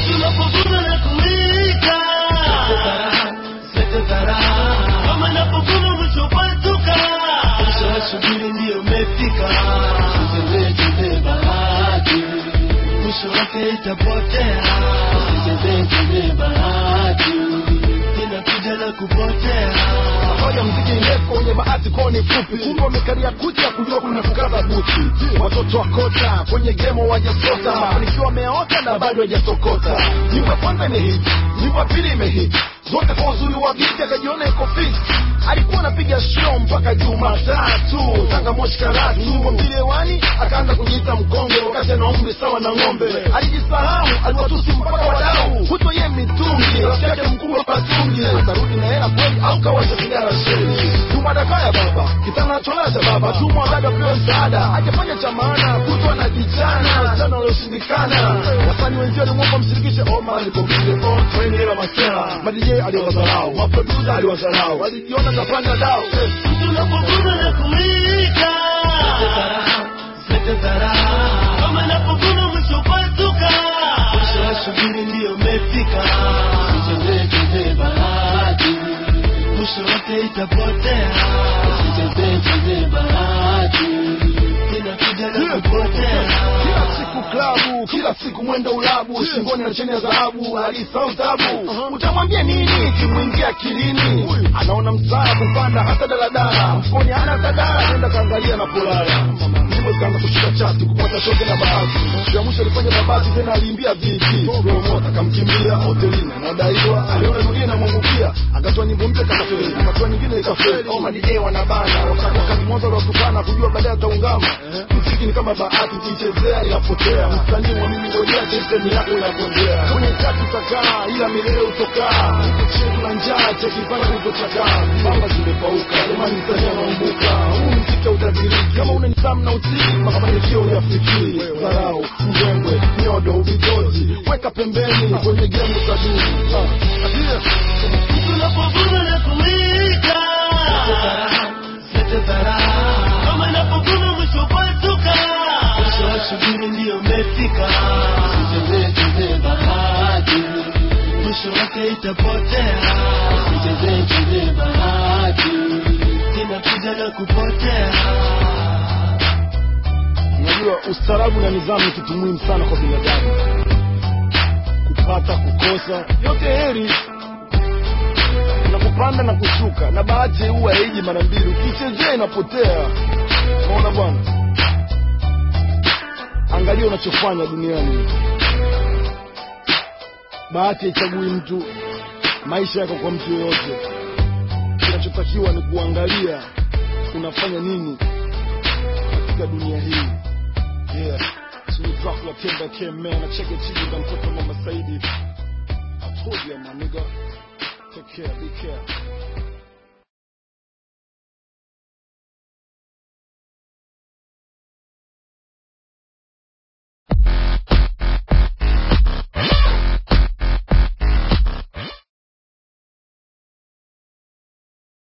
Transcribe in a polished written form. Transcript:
Tunapovuna na kuika Setetara Kama napovuna mwisho patuka Mwisho wa shughuli ndio umefika Usitembee bahati Mwisho wake itapotea Usitembee bahati Inakuja na kupotea Hoya mziki ndefu kwenye bahati koni fupi Kumbe wamekaria kucha kujua kunafukaza buti Watoto wakota kwenye gemo wajasota Mafanikio wameota na bado wajasokota Nyimbo ya kwanza imehiti, nyimbo ya pili imehiti Zote kwa uzuri wa biti akajiona iko fit Alikuwa anapiga show mpaka Jumatatu Tanga Moshi Karatu Nyimbo mbili wani akaanza kujiita mkonge Wakati ana umri sawa na ng'ombe Alijisahau, aliwatusi mpaka wadau Kuto ye mitungi, rafiki yake mkubwa patungi Atarudi na hela kweli au kawasha sigara sheli Juma dakaya baba, kitana cholaza baba Juma dada pewa msaada, hajafanya cha maana Kuto anajichana, sana walioshindikana Wasani wenzio alimwomba mshirikishe Omar Nikobile, Treni hela masela Madije aliwazarau, maproduza aliwazarau Walijiona kapanda dao Tunapovuna na kuika Setetara Kama napovuna mwisho patuka Mwisho wa shughuli ndio umefika Usitembee bahati Mwisho wake itapotea Usitembee bahati Inakuja na kupotea Kila siku klabu, kila siku mwendo ulabu Shingoni na cheni ya dhahabu, alisahau tabu Utamwambia nini, kimwingia kilini Anaona msaa kupanda hata daladala Mfukoni hana kadara, nenda kaangalia na polala Nyimbo zikaanza kushika chati, kupata shoke na bahati Shua mwisho alifanya babati, tena aliimbia viki Promota kamkimbia, hotelini anadaiwa Aliona dunia na mungu pia, akatoa nyimbo mpya katafeli Akatoa nyingine ikafeli, oma DJ wanabana Wakati mwanzo watukana, kujua baadaye ataungama Muziki ni kama bahati, kichezea inapotea Msanii wa mimi ngojea, chesemi yako inapondea Kwenye chati utakaa, ila milele utokaa Cheku na njaa, cheki panga utochakaa Mamba zimepauka, lema ni msanii anaumbuka Huu mziki utadiriki, kama una nisamu na utiki Makafanikio uyafikiri, zarau, mbwembwe, nyodo, ubitozi Weka pembeni, kwenye gemu sabini Tunapovuna na kuika Setetara Kama napovuna mwisho patuka Mwisho wa shughuli ndio umefika Usitembee bahati Mwisho wake itapotea Usitembee bahati Inakuja na kupotea Unajua ustaarabu na nidhamu ni kitu muhimu sana kwa binadamu Kupata, kukosa, yote heri Unapopanda na kushuka Na bahati huwa haiji mara mbili Ukichezea inapotea Unaona bwana Angalia unachofanya duniani Bahati haichagui mtu Maisha yako kwa mtu yoyote Kinachotakiwa ni kuangalia Unafanya nini katika dunia hii Yeah So we drop like Kimber Kim man I check it to you I'm talking Mama Saidi I told you my nigga Take care, be care